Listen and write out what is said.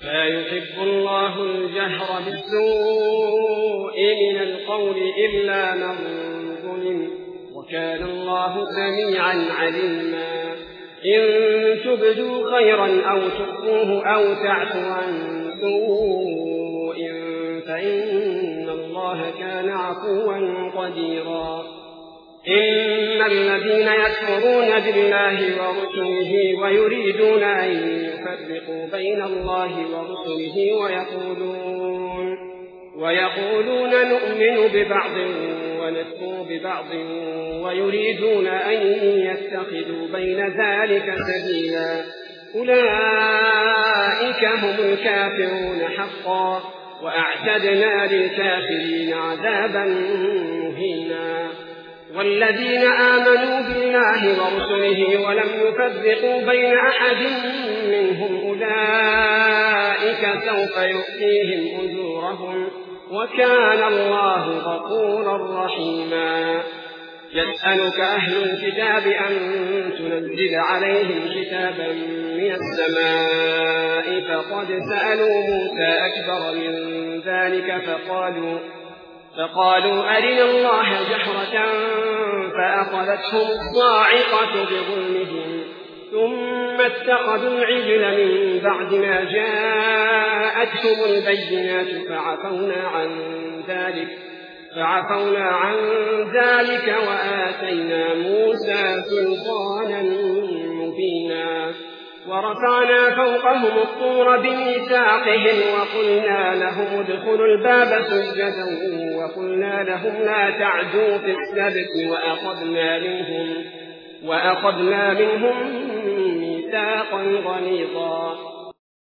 لا يحب الله الجهر بالسوء من القول إلا من ظلم وكان الله سميعا عليما إن تبدوا خيرا أو تخفوه أو تعفوا عن سوء فإن الله كان عفوا قديرا إن الذين يكفرون بالله ورسله ويريدون أن يفرقوا بين الله ورسله ويقولون نؤمن ببعض ونكفر ببعض ويريدون أن يتخذوا بين ذلك سبيلا أولئك هم الكافرون حقا وأعتدنا للكافرين عذابا مهينا والذين آمنوا بالله ورسله ولم يفرقوا بين أحد منهم أولئك سوف يؤتيهم أجورهم وكان الله غفورا رحيما يسألك أهل الكتاب أن تنزل عليهم كتابا من السماء فقد سألوا موسى أكبر من ذلك فقالوا أرنا الله جهرة فأخذتهم الصاعقة بظلمهم ثم اتخذوا العجل من بعد ما جاءتهم البينات فعفونا عن ذلك وآتينا موسى سلطانا مبينا ورفعنا فوقهم الطور بميثاقهم وقلنا لهم ادخلوا الباب سجدا وقلنا لهم لا تعدوا في السبت وأخذنا منهم ميثاقا غليظا